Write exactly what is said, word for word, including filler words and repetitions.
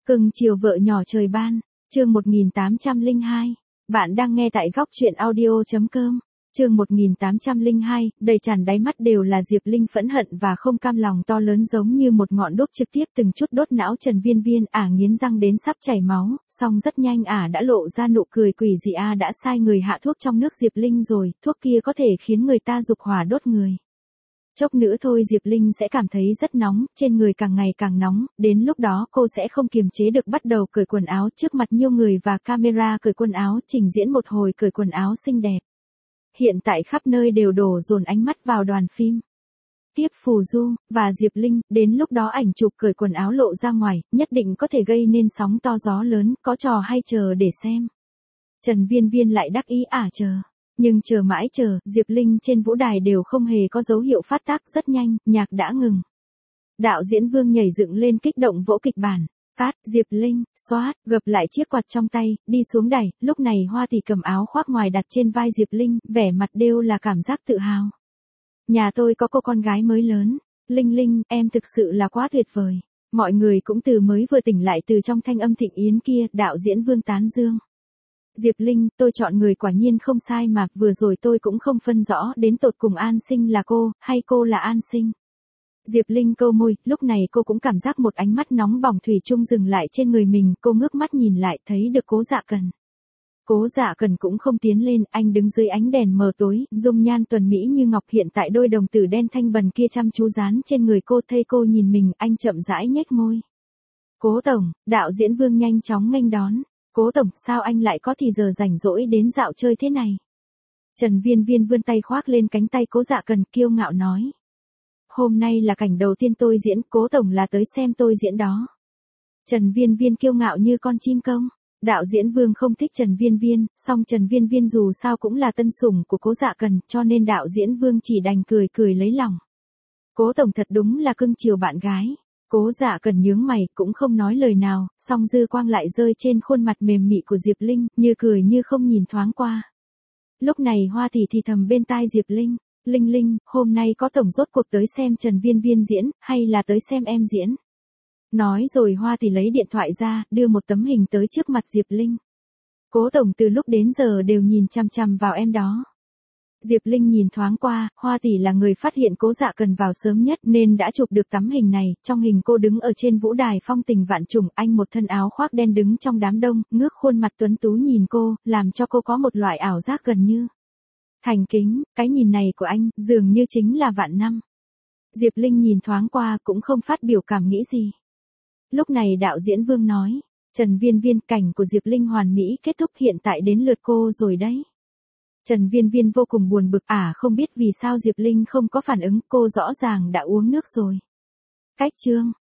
Cưng chiều vợ nhỏ trời ban, chương một nghìn tám trăm lẻ hai. Bạn đang nghe tại góc truyện audio.com. Chương một nghìn tám trăm lẻ hai, đầy tràn đáy mắt đều là Diệp Linh phẫn hận và không cam lòng to lớn giống như một ngọn đuốc trực tiếp từng chút đốt não Trần Viên Viên. Ả nghiến răng đến sắp chảy máu, song rất nhanh ả đã lộ ra nụ cười quỷ dị. A đã sai người hạ thuốc trong nước Diệp Linh rồi, thuốc kia có thể khiến người ta dục hỏa đốt người. Chốc nữa thôi Diệp Linh sẽ cảm thấy rất nóng, trên người càng ngày càng nóng, đến lúc đó cô sẽ không kiềm chế được bắt đầu cởi quần áo trước mặt nhiều người và camera, cởi quần áo, trình diễn một hồi cởi quần áo xinh đẹp. Hiện tại khắp nơi đều đổ dồn ánh mắt vào đoàn phim Tiếp Phù Du và Diệp Linh, đến lúc đó ảnh chụp cởi quần áo lộ ra ngoài, nhất định có thể gây nên sóng to gió lớn, có trò hay chờ để xem. Trần Viên Viên lại đắc ý ả chờ. Nhưng chờ mãi chờ, Diệp Linh trên vũ đài đều không hề có dấu hiệu phát tác. Rất nhanh, nhạc đã ngừng. Đạo diễn Vương nhảy dựng lên kích động vỗ kịch bản. Cát, Diệp Linh, xoát, gập lại chiếc quạt trong tay, đi xuống đài. Lúc này Hoa Tỷ cầm áo khoác ngoài đặt trên vai Diệp Linh, vẻ mặt đều là cảm giác tự hào. Nhà tôi có cô con gái mới lớn. Linh Linh, em thực sự là quá tuyệt vời. Mọi người cũng từ mới vừa tỉnh lại từ trong thanh âm thịnh yến kia. Đạo diễn Vương tán dương. Diệp Linh, tôi chọn người quả nhiên không sai mà, vừa rồi tôi cũng không phân rõ đến tột cùng An Sinh là cô, hay cô là An Sinh. Diệp Linh câu môi, lúc này cô cũng cảm giác một ánh mắt nóng bỏng thủy chung dừng lại trên người mình, cô ngước mắt nhìn lại thấy được Cố Dạ Cần. Cố Dạ Cần cũng không tiến lên, anh đứng dưới ánh đèn mờ tối, dung nhan tuần mỹ như ngọc, hiện tại đôi đồng tử đen thanh bần kia chăm chú dán trên người cô. Thấy cô nhìn mình, anh chậm rãi nhếch môi. Cố tổng, đạo diễn Vương nhanh chóng nghênh đón. Cố tổng, sao anh lại có thì giờ rảnh rỗi đến dạo chơi thế này? Trần Viên Viên vươn tay khoác lên cánh tay Cố Dạ Cần, kiêu ngạo nói. Hôm nay là cảnh đầu tiên tôi diễn, Cố tổng là tới xem tôi diễn đó. Trần Viên Viên kiêu ngạo như con chim công. Đạo diễn Vương không thích Trần Viên Viên, song Trần Viên Viên dù sao cũng là tân sủng của Cố Dạ Cần, cho nên đạo diễn Vương chỉ đành cười cười lấy lòng. Cố tổng thật đúng là cưng chiều bạn gái. Cố Dạ Cần nhướng mày, cũng không nói lời nào, song dư quang lại rơi trên khuôn mặt mềm mị của Diệp Linh, như cười như không nhìn thoáng qua. Lúc này Hoa Tỷ thì thầm bên tai Diệp Linh, Linh Linh, hôm nay có tổng rốt cuộc tới xem Trần Viên Viên diễn, hay là tới xem em diễn? Nói rồi Hoa Tỷ lấy điện thoại ra, đưa một tấm hình tới trước mặt Diệp Linh. Cố tổng từ lúc đến giờ đều nhìn chằm chằm vào em đó. Diệp Linh nhìn thoáng qua, Hoa Tỷ là người phát hiện Cố Dạ Cần vào sớm nhất nên đã chụp được tấm hình này. Trong hình cô đứng ở trên vũ đài phong tình vạn trùng, anh một thân áo khoác đen đứng trong đám đông, ngước khuôn mặt tuấn tú nhìn cô, làm cho cô có một loại ảo giác gần như thành kính. Cái nhìn này của anh, dường như chính là vạn năm. Diệp Linh nhìn thoáng qua cũng không phát biểu cảm nghĩ gì. Lúc này đạo diễn Vương nói, Trần Viên Viên, cảnh của Diệp Linh hoàn mỹ kết thúc, hiện tại đến lượt cô rồi đấy. Trần Viên Viên vô cùng buồn bực, ả à, không biết vì sao Diệp Linh không có phản ứng, cô rõ ràng đã uống nước rồi. Cách chương